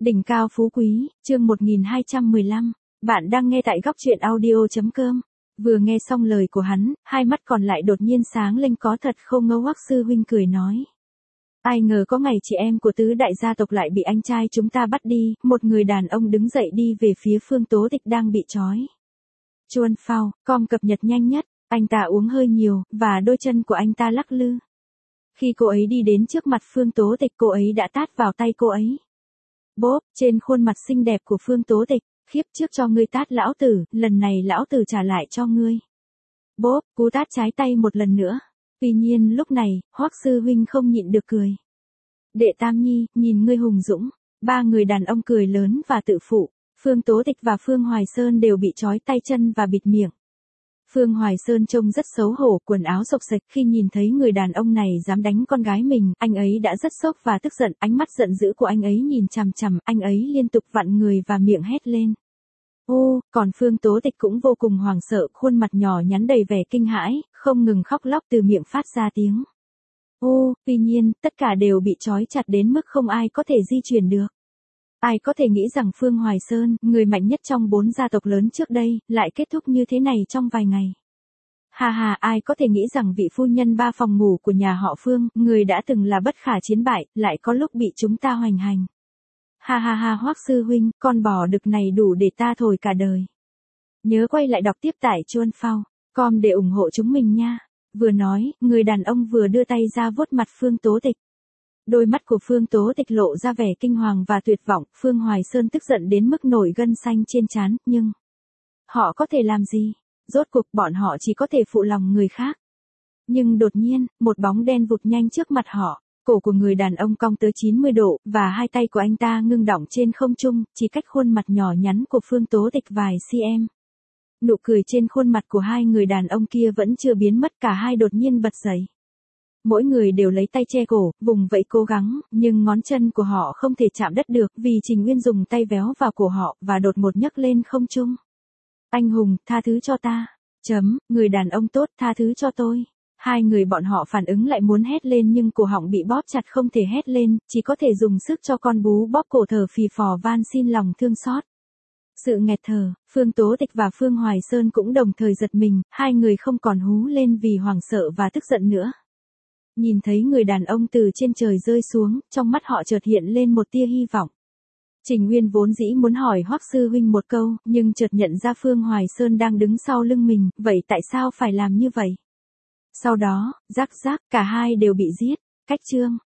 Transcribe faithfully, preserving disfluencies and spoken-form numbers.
Đỉnh cao phú quý, chương một nghìn hai trăm mười lăm. Bạn đang nghe tại góc truyện audio chấm com. Vừa nghe xong lời của hắn, hai mắt còn lại đột nhiên sáng lên, có thật không ngờ. Hoắc sư huynh cười nói. Ai ngờ có ngày chị em của tứ đại gia tộc lại bị anh trai chúng ta bắt đi. Một người đàn ông đứng dậy đi về phía Phương Tố Tịch đang bị trói. Chuan phao, com cập nhật nhanh nhất, anh ta uống hơi nhiều, và đôi chân của anh ta lắc lư. Khi cô ấy đi đến trước mặt Phương Tố Tịch, cô ấy đã tát vào tay cô ấy. Bốp, trên khuôn mặt xinh đẹp của Phương Tố Tịch, khiếp, trước cho ngươi tát lão tử, lần này lão tử trả lại cho ngươi. Bốp, cú tát trái tay một lần nữa. Tuy nhiên lúc này, Hoắc sư huynh không nhịn được cười. Đệ Tam Nhi, nhìn ngươi hùng dũng. Ba người đàn ông cười lớn và tự phụ. Phương Tố Tịch và Phương Hoài Sơn đều bị trói tay chân và bịt miệng. Phương Hoài Sơn trông rất xấu hổ, quần áo xộc xệch khi nhìn thấy người đàn ông này dám đánh con gái mình, anh ấy đã rất sốc và tức giận, ánh mắt giận dữ của anh ấy nhìn chằm chằm, anh ấy liên tục vặn người và miệng hét lên. Ô, còn Phương Tố Tịch cũng vô cùng hoảng sợ, khuôn mặt nhỏ nhắn đầy vẻ kinh hãi, không ngừng khóc lóc, từ miệng phát ra tiếng. Ô, tuy nhiên, tất cả đều bị trói chặt đến mức không ai có thể di chuyển được. Ai có thể nghĩ rằng Phương Hoài Sơn, người mạnh nhất trong bốn gia tộc lớn trước đây, lại kết thúc như thế này trong vài ngày. Hà hà, ai có thể nghĩ rằng vị phu nhân ba phòng ngủ của nhà họ Phương, người đã từng là bất khả chiến bại, lại có lúc bị chúng ta hoành hành. Ha ha ha, Hoắc sư huynh, con bò đực này đủ để ta thổi cả đời. Nhớ quay lại đọc tiếp tại Chuan phao com để ủng hộ chúng mình nha. Vừa nói, người đàn ông vừa đưa tay ra vuốt mặt Phương Tố Tịch. Đôi mắt của Phương Tố Tịch lộ ra vẻ kinh hoàng và tuyệt vọng, Phương Hoài Sơn tức giận đến mức nổi gân xanh trên trán, nhưng họ có thể làm gì? Rốt cuộc bọn họ chỉ có thể phụ lòng người khác. Nhưng đột nhiên, một bóng đen vụt nhanh trước mặt họ, cổ của người đàn ông cong tới chín mươi độ, và hai tay của anh ta ngưng đọng trên không trung, chỉ cách khuôn mặt nhỏ nhắn của Phương Tố Tịch vài cm. Nụ cười trên khuôn mặt của hai người đàn ông kia vẫn chưa biến mất, cả hai đột nhiên bật dậy. Mỗi người đều lấy tay che cổ, vùng vẫy cố gắng, nhưng ngón chân của họ không thể chạm đất được, vì Trình Nguyên dùng tay véo vào cổ họ, và đột ngột nhấc lên không trung. Anh hùng, tha thứ cho ta. Chấm, người đàn ông tốt, tha thứ cho tôi. Hai người bọn họ phản ứng lại muốn hét lên nhưng cổ họng bị bóp chặt, không thể hét lên, chỉ có thể dùng sức cho con bú bóp cổ, thở phì phò van xin lòng thương xót. Sự nghẹt thở, Phương Tố Tịch và Phương Hoài Sơn cũng đồng thời giật mình, hai người không còn hú lên vì hoảng sợ và tức giận nữa. Nhìn thấy người đàn ông từ trên trời rơi xuống, trong mắt họ chợt hiện lên một tia hy vọng. Trình Nguyên vốn dĩ muốn hỏi Hoắc sư huynh một câu, nhưng chợt nhận ra Phương Hoài Sơn đang đứng sau lưng mình, vậy tại sao phải làm như vậy? Sau đó, rắc rắc, cả hai đều bị giết. Cách chương